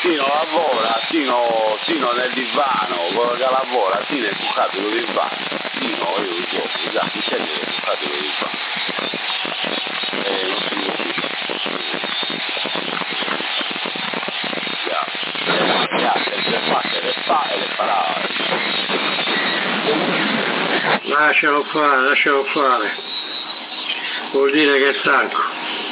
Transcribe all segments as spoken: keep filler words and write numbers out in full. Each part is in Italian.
Tino lavora, Tino, Tino nel divano, quello che lavora, Tino è bucato nel divano. Tino, io lo so, già, chi c'è che è bucato nel divano? Eh, non si capisce. Già, già, le fatte, le fa e le farà. Lascialo fare, lascialo fare. Vuol dire che è stanco.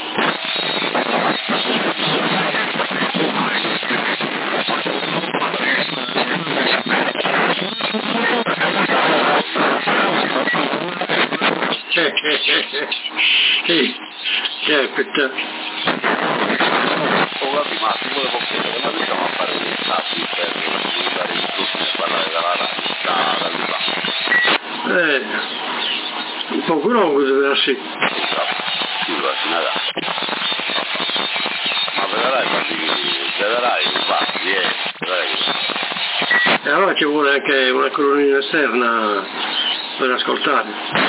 Sì, capita. Oh, vabbè, ma ti volevo chiedere, ma riusciamo a fare dei stati per andare in tutti e parlare dalla radio, da, da Lugano? Eh, un po' lungo deve essere. Sì, va, si nada. Ma vedrai, vedrai, va, vieni, vedrai. E allora ci vuole anche una colonnina esterna per ascoltare.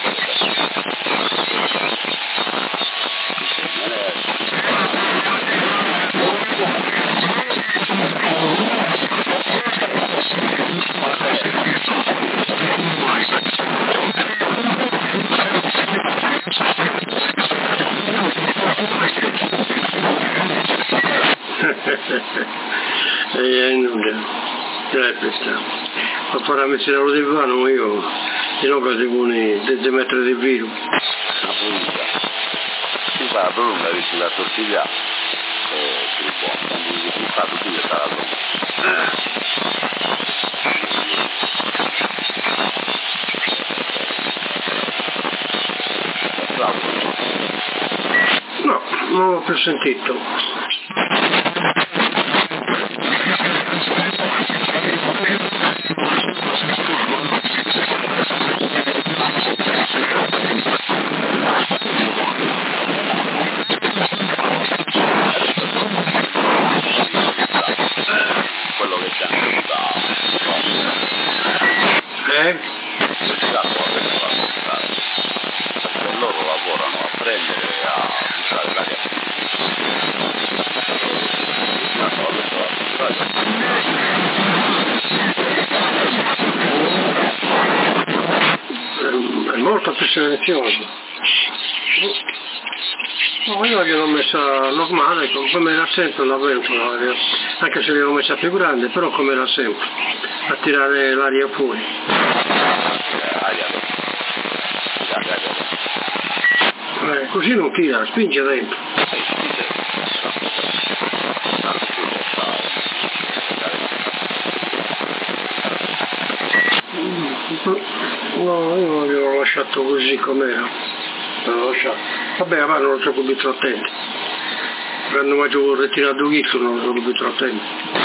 E nulla, repita. Ma farà mettere lo divano io, se no che devo mettere di virus. La pulita. Si fa la prolunga, dice la tortiglia, e si può, quindi si fa tutti che sarà lunga. No, non l'ho più sentito. Quello che c'è anche da Eh? questa cosa che fa portare, perché loro lavorano a prendere e a buttare l'aria. È molto più silenzioso. No, io gliel'ho messa normale, come la sento la ventola, anche se l'avevo messa più grande, però come la sento, a tirare l'aria fuori. Eh, così non tira, spinge dentro. No, io l'ho lasciato così com'era. L'ho lasciato. Vabbè, ma non lo so più attenti. Quando mi ho ritirato due chili non lo so più attenti.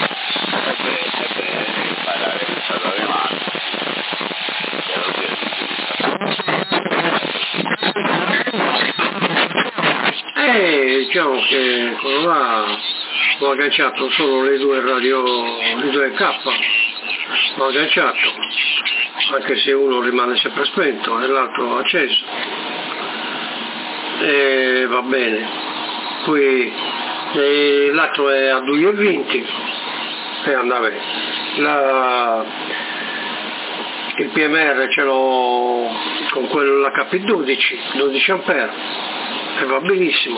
Eh, diciamo che quello là ho agganciato solo le due radio, le due K, l'ho agganciato, anche se uno rimane sempre spento e l'altro acceso. E va bene. Poi eh, l'altro è a due e venti e andava bene. La, il P M R ce l'ho con quello l'H P dodici, dodici ampere e va benissimo.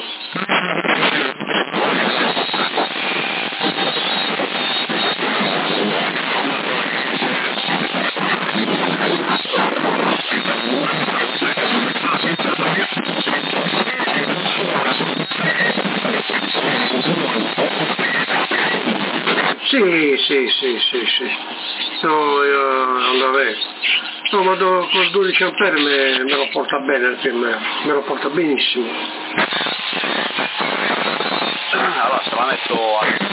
Sì, sì, sì, sì, sì. No, io andavo bene. No, ma do, con dodici ampere me, me lo porta bene il P M R, me lo porta benissimo. Allora se la metto a...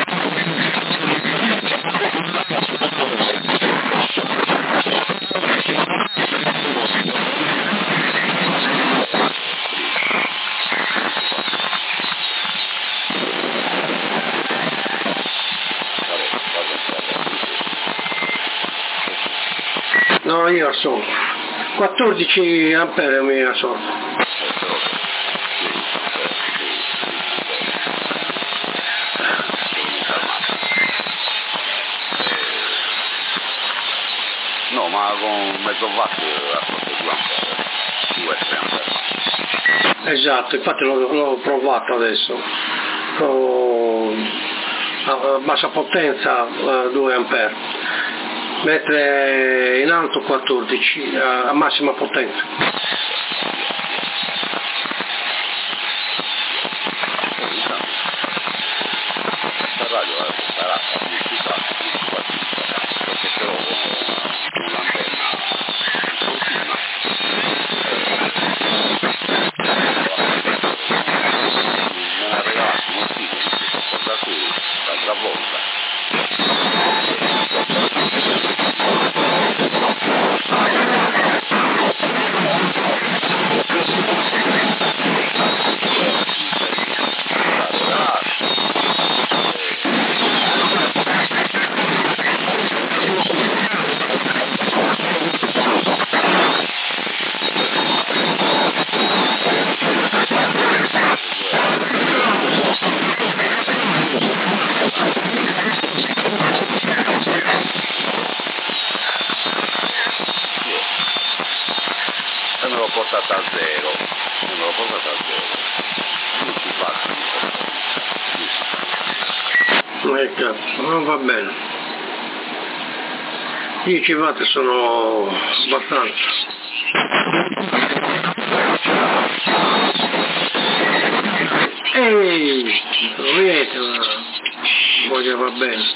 No, io assorbo. quattordici ampere mi assorbo. con mezzo watt a forse due ampere, due tre ampere. Esatto, infatti l'ho, l'ho provato adesso, con a bassa potenza due ampere, mentre in alto quattordici a massima potenza. Portata a zero, me l'ho portata a zero, non si fa. Ecco, non va bene. dieci watt sono abbastanza. Ehi, lo vedete, ma voglio va bene.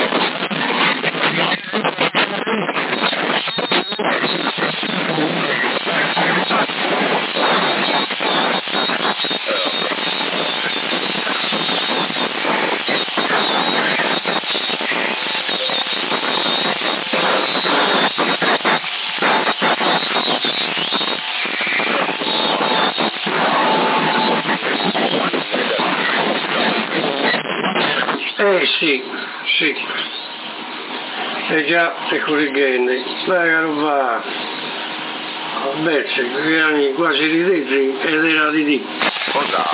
Eh sì, sì, e già è corriggente, ma che roba, vabbè, due anni quasi ridetti ed era di lì. Cosa?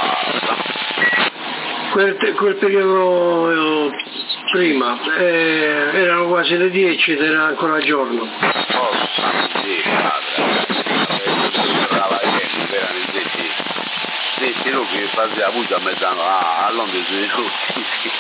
Quel, quel periodo prima eh, erano quasi le dieci ed era ancora giorno. Oh, sì, padre, brava, erano i detti, detti lui che faceva avuto a mezzanotte, ah, a Londra si tutti.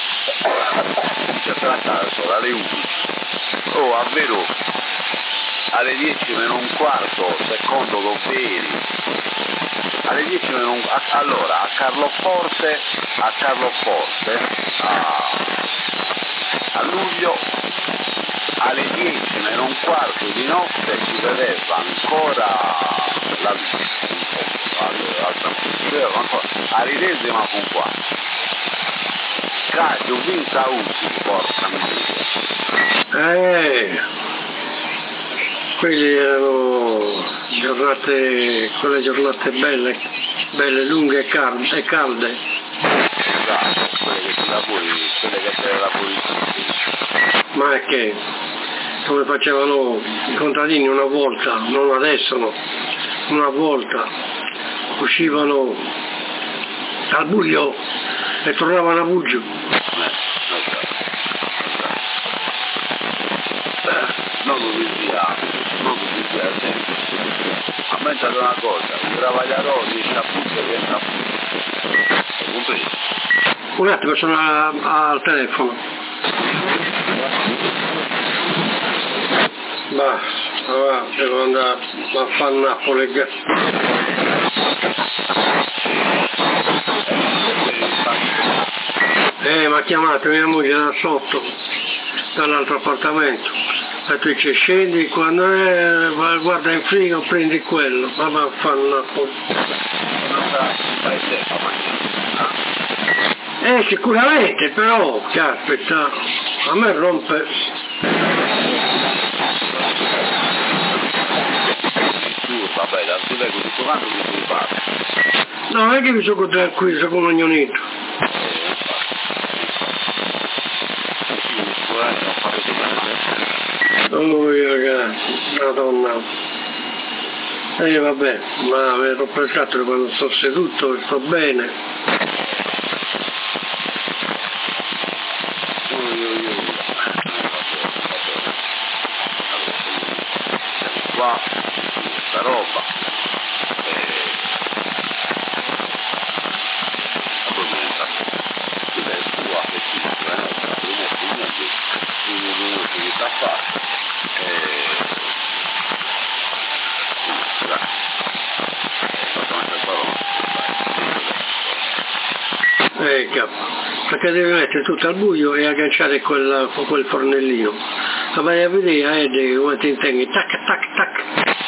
Si tratta solo alle undici, oh, a vero, alle dieci meno un quarto, secondo doveri, alle dieci meno un quarto, allora a Carloforte, a Carloforte, a, a luglio, alle dieci meno un quarto di notte si vedeva ancora la luce, a ridesima con qua. Caglio, vinta usi, porca miseria. Eh, quelle erano giornate, quelle giornate belle, belle, lunghe e calde. E calde. Esatto, quelle che ti lavori, quelle che te le lavori. Ma è che, come facevano i contadini una volta, non adesso no, una volta, uscivano al buio e tornavano a buggio. Non mi sia, non mi sia sempre. A me c'è una cosa, un travagliatore riesce a punto e riesce a punto. Hai compreso? Un attimo, sono a, a, al telefono. Basta, va, devo andare a fare Napoli. Eh, mi ha chiamato mia moglie da sotto, dall'altro appartamento. E tu dici scendi, quando è, guarda in frigo, prendi quello, ma va a fare Napoli. Eh, sicuramente, però, caspita, a me rompe. Vabbè, da tu leggo tutto quanto che tu fai. No, non è che mi sono tranquillo, sono un ognonito. Lui ragazzi, madonna. E eh, vabbè, ma mi ero pensato quando sto seduto e sto bene. qua, questa roba, e poi diventa quella è tua, che ci sono, prima e prima di primi minuti di tappare, e Eh, capo, perché devi mettere tutto al buio e agganciare quel, quel fornellino. Ma vai a vedere, eh, di quanti intendi, tac, tac, tac.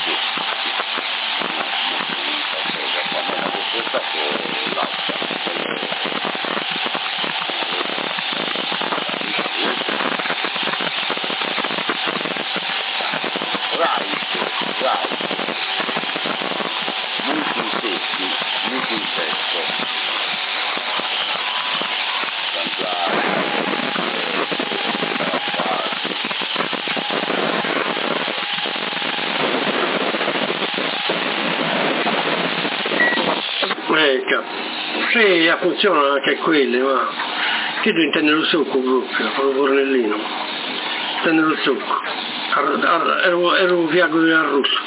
Ecco, sì, funzionano anche quelle, ma che tu intendi lo succo proprio, con il fornellino, intendi lo succo, ero, ero un fiaco di arrosto.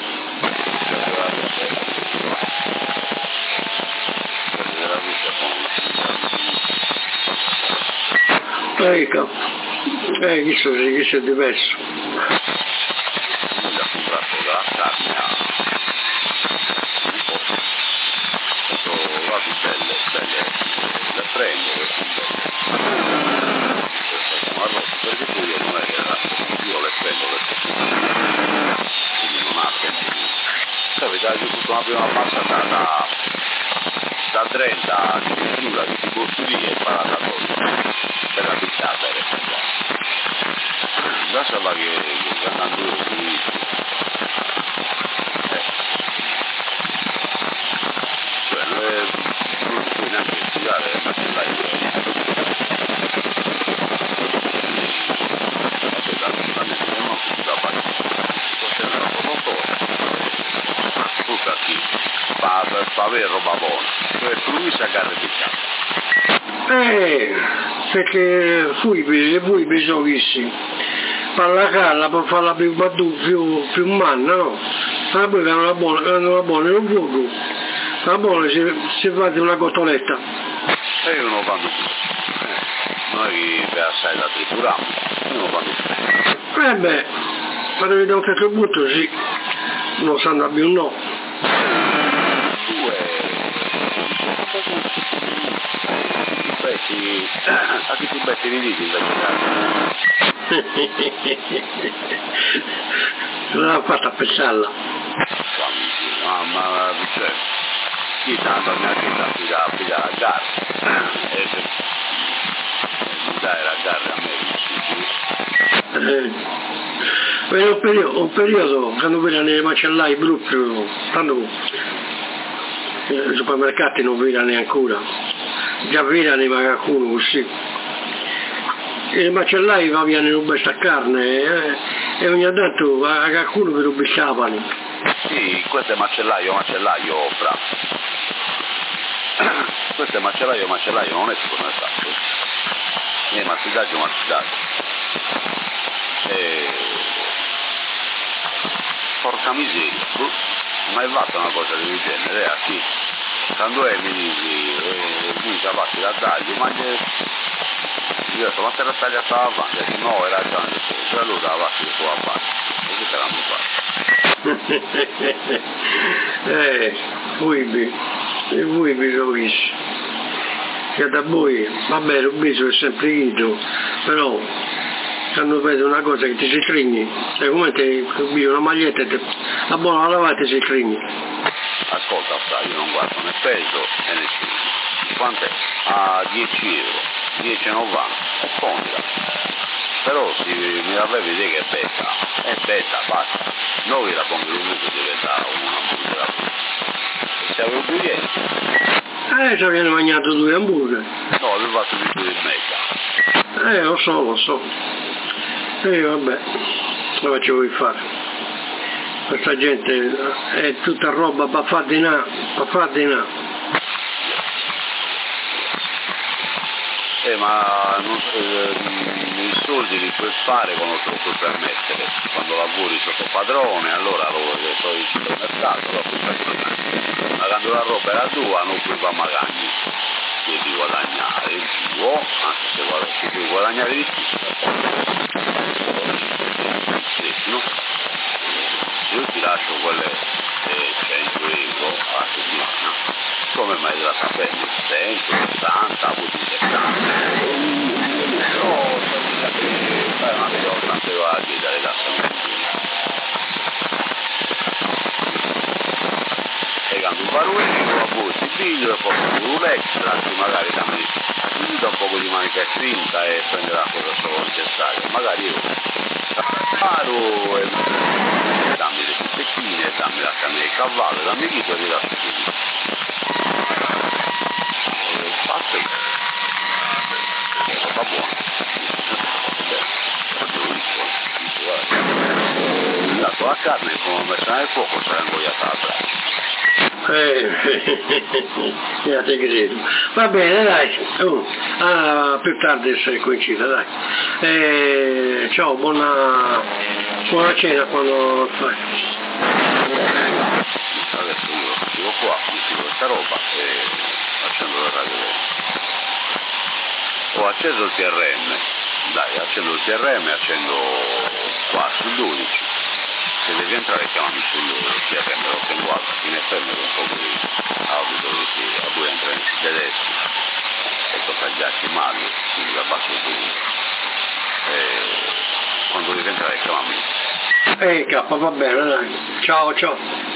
Ecco, eh, questo, questo è diverso. Perché tu io non è che io le prendo perché quindi non ha senso. Capita che tutta una prima passata da da trenta addirittura che ti costruire e parata da cosa per la pizzata e lasciala che che andando io qui cioè non è non puoi neanche studiare la macellai. Per avere roba buona, cioè lui si aggarra di casa. Eh, perché fuibi, fuibi sono visti. Per la calla, per farla più più, più, più manna, no? Ma poi vanno la buona, vanno la buona in un fuoco, la buona si, si fa di una cotoletta. E io non lo fanno più. Eh, noi per assai la trituriamo, io non lo fanno più. Eh beh, per vedere un certo punto sì, non sanno più no. A chi ti metti i liti invece non l'ha fatta a pensarla. No, ma cioè, chi tanto neanche da affidare a gara e mi dai la gara a me eh, un, periodo, un periodo quando venivano nei macellai proprio tanto i supermercati non venivano ancora. Già virano ma qualcuno così. I macellai va via nel rubare carne eh, e ogni tanto a qualcuno vi rubicavano. Sì, questo è macellaio, macellaio, bravo. Questo è macellaio, macellaio, non è supermercato. È mastidaggio, mastidaggio. E... porca miseria, mai fatto una cosa del genere, a chi? Quando è mi dici, eh, qui ci ha fatto da taglio, ma che... Io ho detto, ma te la taglia stava avanti? Ho detto, no, era già, cioè allora la faccio che fu avanti, e che te l'hanno fatto? Eh, Buibi, il Buibi lo visto. Che da voi, vabbè, il biso è sempre ido, però quando vedo una cosa che ti si stringi, e come te una maglietta e te, la buona lavata si stringi. Ascolta, io non guardo né peso e né stringi. Quant'è? A dieci euro, dieci e novanta, è fonda. Però si mi la fai vedere che è bella, è bella, basta. Noi la pongo di mezzo diventa una hamburger. E se avevo più niente. Eh, ci avviene mangiato due hamburger. No, avevo fatto di più in mezza. Eh, lo so, lo so. E eh, vabbè, lo facevo fare. Questa gente è tutta roba per far di là, per far di là. Eh, ma non, eh, i soldi li puoi fare quando te lo puoi permettere, quando lavori sotto padrone, allora lavoro che sono in supermercato, lo puoi permettere. Ma quando la roba era tua non puoi fare magari, devi guadagnare il tuo, anche se guad- se puoi guadagnare di più. No? Io ti lascio quelle eh, cento euro a settimana, come mai la sapendo? cento, sessanta, settanta. Però fai una cosa, non te va a chiedere la e quando un baruino, a voi si figlio e poi un extra, che magari dammi da un po' di manica strinta e prendere la cosa solo necessaria. Magari io paro e dammi le pizzettine, dammi la carne di cavallo, dammi chi per la pizzettina. Fatto è roba buona. Dato la carne come messa nel fuoco sarà ingoiata al braccio. Eh, io te credo. Va bene, dai, uh, ah, più tardi se coincide, dai. Eh, ciao, buona, buona cena quando fai. Adesso io arrivo qua, mi tiro questa roba e accendo la radio. Ho acceso il T R M, dai, accendo il T R M, accendo qua sul dodici. Se devi entrare chiamami sul T R M, lo tengo alto, in F M con un po' di audio che a voi entrare in tedeschi e tocca gli archi male, quindi la basso il volume. Quando devi entrare chiamami. Ehi, K, va bene, dai. Ciao, ciao.